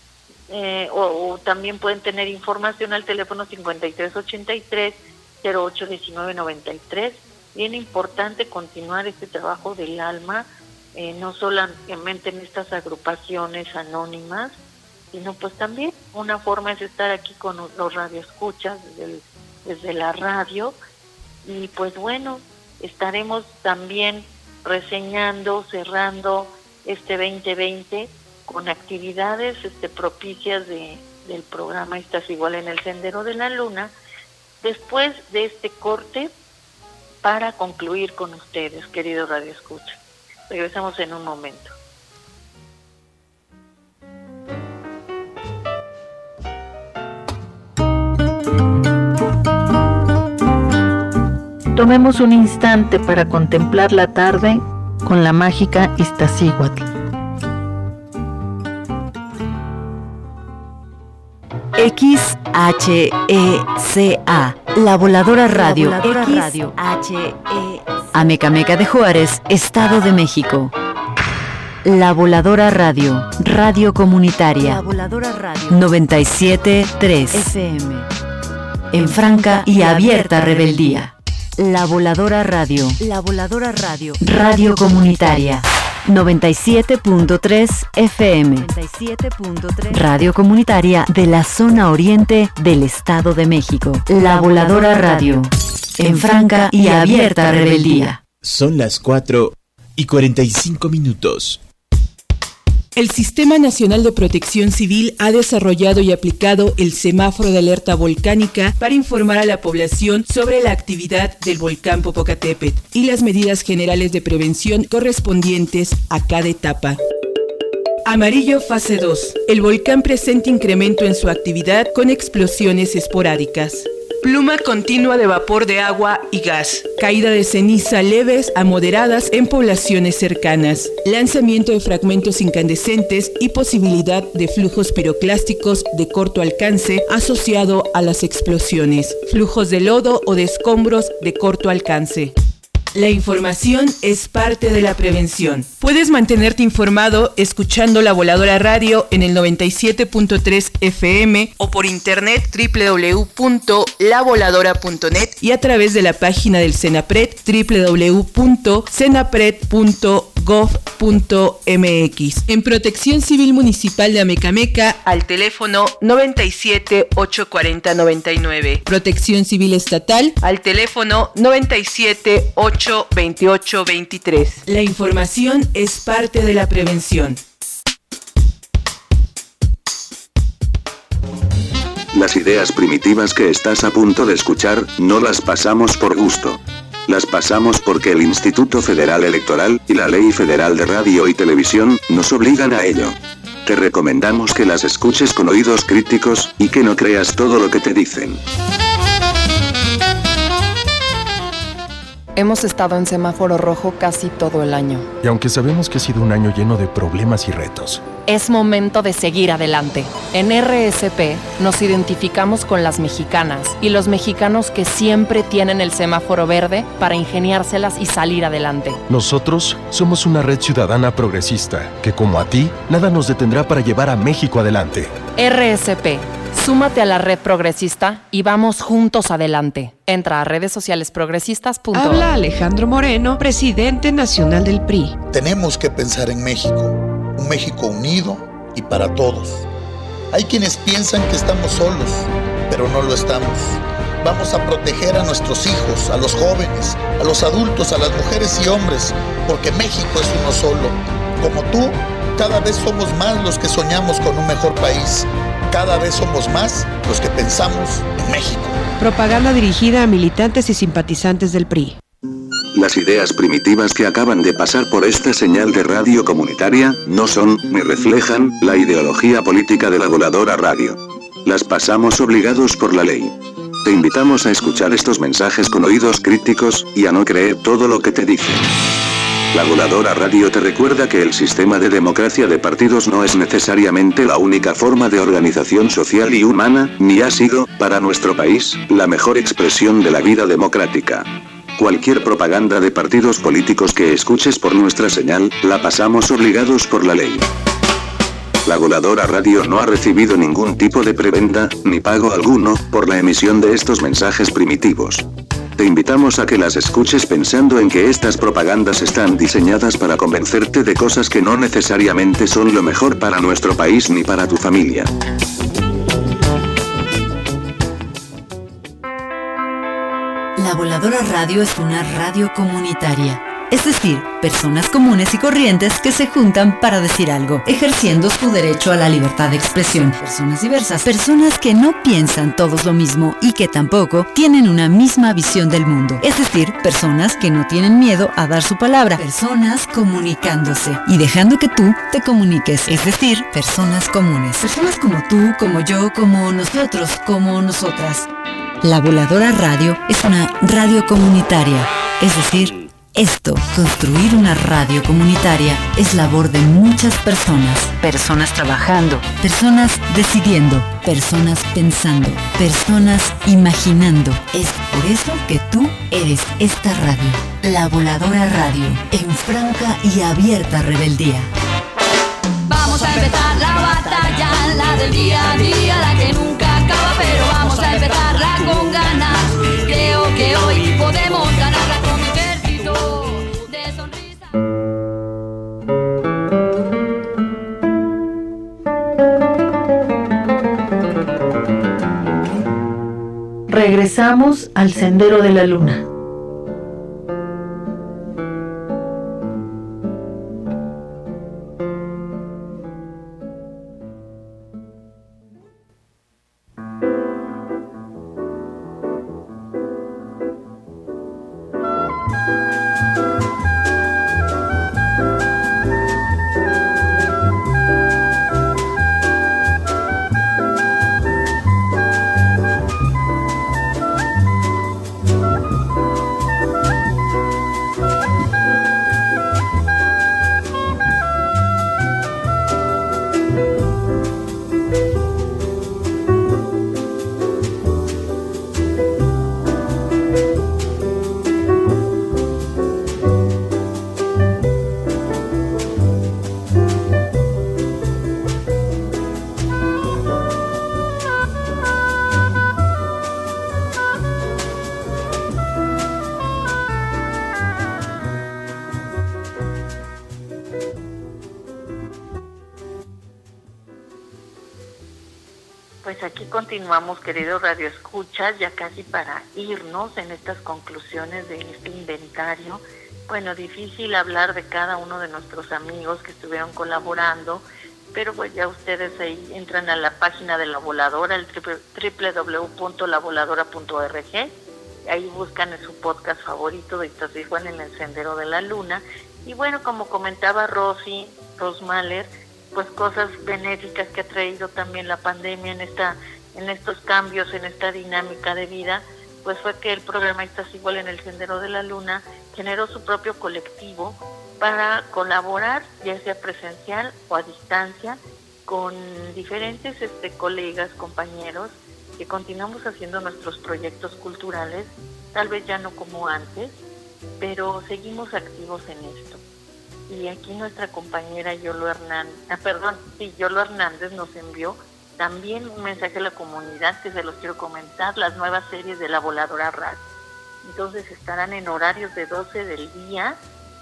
eh, o, o también pueden tener información al teléfono cincuenta y tres ochenta y tres cero ocho diecinueve noventa y tres. Bien importante continuar este trabajo del alma, eh, no solamente en estas agrupaciones anónimas, sino pues también una forma es estar aquí con los radioescuchas desde, el, desde la radio. Y pues bueno, estaremos también reseñando, cerrando este veinte veinte con actividades este, propicias de, del programa Estás Igual en el Sendero de la Luna, después de este corte para concluir con ustedes, queridos radioescuchas. Regresamos en un momento. Tomemos un instante para contemplar la tarde con la mágica Iztaccíhuatl. X H E C A, La Voladora Radio, La Voladora X Radio, H E Amecameca de Juárez, Estado de México. La Voladora Radio, Radio Comunitaria, La Voladora Radio, noventa y siete punto tres F M, en franca y abierta rebeldía. La Voladora Radio, La Voladora Radio, Radio Comunitaria, noventa y siete punto tres F M, noventa y siete punto tres Radio Comunitaria de la zona oriente del Estado de México. La Voladora Radio, en franca y abierta rebeldía. Son las cuatro y cuarenta y cinco minutos. El Sistema Nacional de Protección Civil ha desarrollado y aplicado el semáforo de alerta volcánica para informar a la población sobre la actividad del volcán Popocatépetl y las medidas generales de prevención correspondientes a cada etapa. Amarillo fase dos. El volcán presenta incremento en su actividad con explosiones esporádicas. Pluma continua de vapor de agua y gas. Caída de ceniza leves a moderadas en poblaciones cercanas. Lanzamiento de fragmentos incandescentes y posibilidad de flujos piroclásticos de corto alcance asociado a las explosiones. Flujos de lodo o de escombros de corto alcance. La información es parte de la prevención. Puedes mantenerte informado escuchando La Voladora Radio en el noventa y siete punto tres F M o por internet doble u doble u doble u punto la voladora punto net y a través de la página del CENAPRED doble u doble u doble u punto cenapred punto gov punto m x. En Protección Civil Municipal de Amecameca al teléfono noventa y siete ocho cuarenta noventa y nueve. Protección Civil Estatal al teléfono noventa y siete ocho veintiocho veintitrés. La información es parte de la prevención. Las ideas primitivas que estás a punto de escuchar, no las pasamos por gusto. Las pasamos porque el Instituto Federal Electoral y la Ley Federal de Radio y Televisión nos obligan a ello. Te recomendamos que las escuches con oídos críticos y que no creas todo lo que te dicen. Hemos estado en semáforo rojo casi todo el año. Y aunque sabemos que ha sido un año lleno de problemas y retos, es momento de seguir adelante. En R S P nos identificamos con las mexicanas y los mexicanos que siempre tienen el semáforo verde para ingeniárselas y salir adelante. Nosotros somos una red ciudadana progresista que, como a ti, nada nos detendrá para llevar a México adelante. R S P. Súmate a la red progresista y vamos juntos adelante. Entra a redes sociales progresistas punto org. Habla Alejandro Moreno, presidente nacional del P R I. Tenemos que pensar en México, un México unido y para todos. Hay quienes piensan que estamos solos, pero no lo estamos. Vamos a proteger a nuestros hijos, a los jóvenes, a los adultos, a las mujeres y hombres, porque México es uno solo. Como tú, cada vez somos más los que soñamos con un mejor país. Cada vez somos más los que pensamos en México. Propaganda dirigida a militantes y simpatizantes del P R I. Las ideas primitivas que acaban de pasar por esta señal de radio comunitaria no son, ni reflejan, la ideología política de la Voladora Radio. Las pasamos obligados por la ley. Te invitamos a escuchar estos mensajes con oídos críticos y a no creer todo lo que te dicen. La Voladora Radio te recuerda que el sistema de democracia de partidos no es necesariamente la única forma de organización social y humana, ni ha sido, para nuestro país, la mejor expresión de la vida democrática. Cualquier propaganda de partidos políticos que escuches por nuestra señal, la pasamos obligados por la ley. La Voladora Radio no ha recibido ningún tipo de prebenda, ni pago alguno, por la emisión de estos mensajes primitivos. Te invitamos a que las escuches pensando en que estas propagandas están diseñadas para convencerte de cosas que no necesariamente son lo mejor para nuestro país ni para tu familia. La Voladora Radio es una radio comunitaria. Es decir, personas comunes y corrientes que se juntan para decir algo, ejerciendo su derecho a la libertad de expresión. Personas diversas, personas que no piensan todos lo mismo y que tampoco tienen una misma visión del mundo. Es decir, personas que no tienen miedo a dar su palabra. Personas comunicándose y dejando que tú te comuniques. Es decir, personas comunes. Personas como tú, como yo, como nosotros, como nosotras. La Voladora Radio es una radio comunitaria. Es decir, esto, construir una radio comunitaria, es labor de muchas personas. Personas trabajando, personas decidiendo, personas pensando, personas imaginando. Es por eso que tú eres esta radio, La Voladora Radio, en franca y abierta rebeldía. Vamos a empezar la batalla, la del día a día, la que nunca acaba, pero vamos a empezarla con ganas. Creo que hoy podemos ganarla con mi ejército de sonrisa. Regresamos al Sendero de la Luna. Pues aquí continuamos, queridos radioescuchas, ya casi para irnos en estas conclusiones de este inventario. Bueno, difícil hablar de cada uno de nuestros amigos que estuvieron colaborando, pero pues ya ustedes ahí entran a la página de La Voladora, el doble u doble u doble u punto la voladora punto org, ahí buscan en su podcast favorito de Estás igual en el Sendero de la Luna. Y bueno, como comentaba Rosy Rosmaler, pues cosas benéficas que ha traído también la pandemia en esta, en estos cambios, en esta dinámica de vida, pues fue que el programa Iztaccíhuatl en el Sendero de la Luna generó su propio colectivo para colaborar, ya sea presencial o a distancia, con diferentes este, colegas, compañeros, que continuamos haciendo nuestros proyectos culturales, tal vez ya no como antes, pero seguimos activos en esto. Y aquí nuestra compañera Yolo Hernández, ah, perdón, sí, Yolo Hernández nos envió también un mensaje a la comunidad que se los quiero comentar, las nuevas series de La Voladora Radio. Entonces estarán en horarios de doce del día,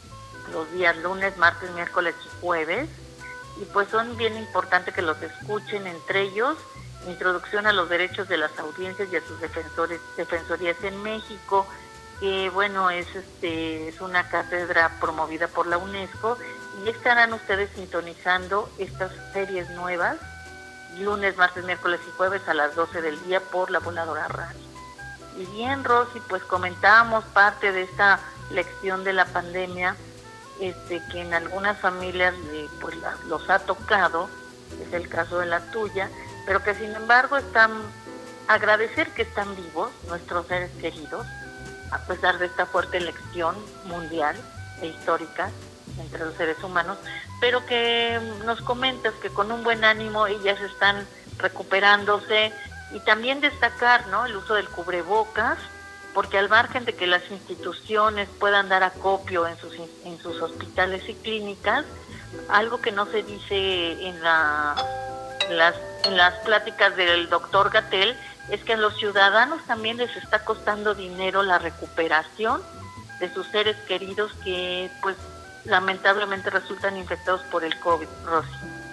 los días lunes, martes, miércoles y jueves, y pues son bien importantes que los escuchen, entre ellos Introducción a los derechos de las audiencias y a sus defensores, defensorías en México, que bueno, es este es una cátedra promovida por la UNESCO, y estarán ustedes sintonizando estas series nuevas lunes, martes, miércoles y jueves a las doce del día por La Voladora Radio. Y bien, Rosy, pues comentábamos parte de esta lección de la pandemia, este que en algunas familias eh, pues la, los ha tocado, es el caso de la tuya, pero que sin embargo están, agradecer que están vivos nuestros seres queridos, a pesar de esta fuerte lección mundial e histórica entre los seres humanos, pero que nos comentas que con un buen ánimo ellas están recuperándose, y también destacar, ¿no?, el uso del cubrebocas, porque al margen de que las instituciones puedan dar acopio en sus en sus hospitales y clínicas, algo que no se dice en la las en las pláticas del doctor Gatell es que a los ciudadanos también les está costando dinero la recuperación de sus seres queridos que pues lamentablemente resultan infectados por el COVID, Rosy.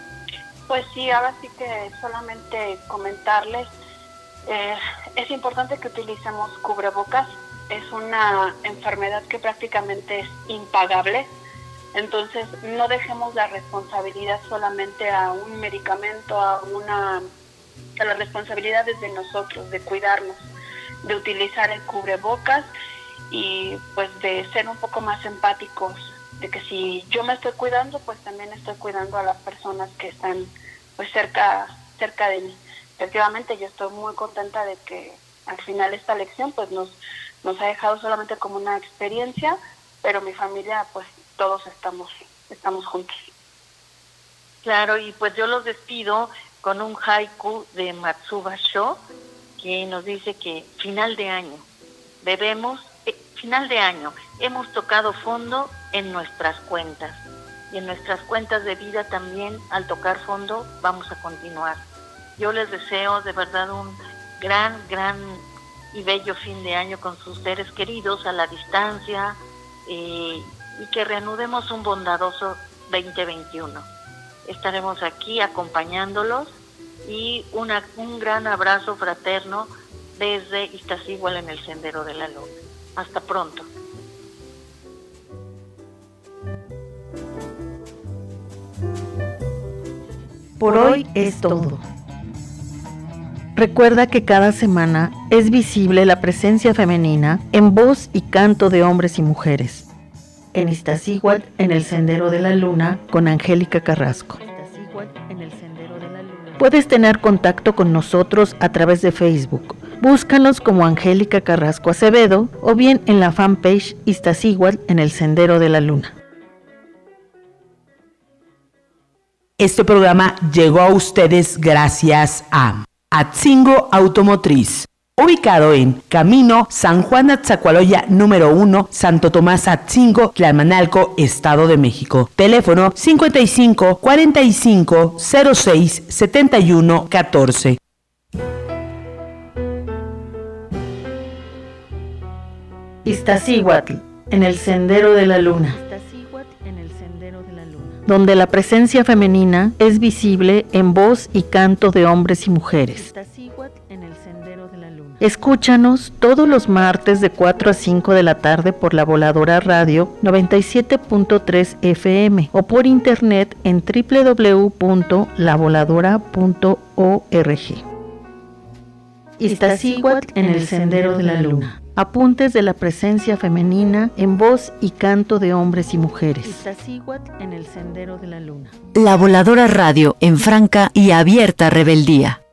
Pues sí, ahora sí que solamente comentarles, eh, es importante que utilicemos cubrebocas, es una enfermedad que prácticamente es impagable, entonces no dejemos la responsabilidad solamente a un medicamento, a una a la responsabilidad es de nosotros, de cuidarnos, de utilizar el cubrebocas y pues de ser un poco más empáticos, de que si yo me estoy cuidando, pues también estoy cuidando a las personas que están pues cerca cerca de mí. Efectivamente, yo estoy muy contenta de que al final esta lección pues nos nos ha dejado solamente como una experiencia, pero mi familia pues todos estamos estamos juntos. Claro, y pues yo los despido con un haiku de Matsuba Sho, que nos dice que final de año, debemos, eh, final de año, hemos tocado fondo en nuestras cuentas, y en nuestras cuentas de vida también, al tocar fondo, vamos a continuar. Yo les deseo de verdad un gran, gran y bello fin de año con sus seres queridos a la distancia, eh, y que reanudemos un bondadoso veinte veintiuno. Estaremos aquí acompañándolos, y una, un gran abrazo fraterno desde Iztaccíhuatl en el Sendero de la Luna. Hasta pronto. Por hoy es todo. Recuerda que cada semana es visible la presencia femenina en voz y canto de hombres y mujeres. En Iztaccíhuatl, en el Sendero de la Luna, con Angélica Carrasco. Puedes tener contacto con nosotros a través de Facebook. Búscanos como Angélica Carrasco Acevedo o bien en la fanpage Iztaccíhuatl en el Sendero de la Luna. Este programa llegó a ustedes gracias a Atzingo Automotriz, ubicado en Camino San Juan Atzacualoya número uno, Santo Tomás Atzingo, Tlalmanalco, Estado de México. Teléfono cincuenta y cinco, cuarenta y cinco, cero seis, setenta y uno, catorce. Iztaccíhuatl, en el Sendero de la Luna, donde la presencia femenina es visible en voz y canto de hombres y mujeres. Escúchanos todos los martes de cuatro a cinco de la tarde por La Voladora Radio noventa y siete punto tres F M o por internet en doble u doble u doble u punto la voladora punto org. Iztaccíhuatl en el Sendero de la Luna. Apuntes de la presencia femenina en voz y canto de hombres y mujeres. Iztaccíhuatl en el Sendero de la Luna. La Voladora Radio en franca y abierta rebeldía.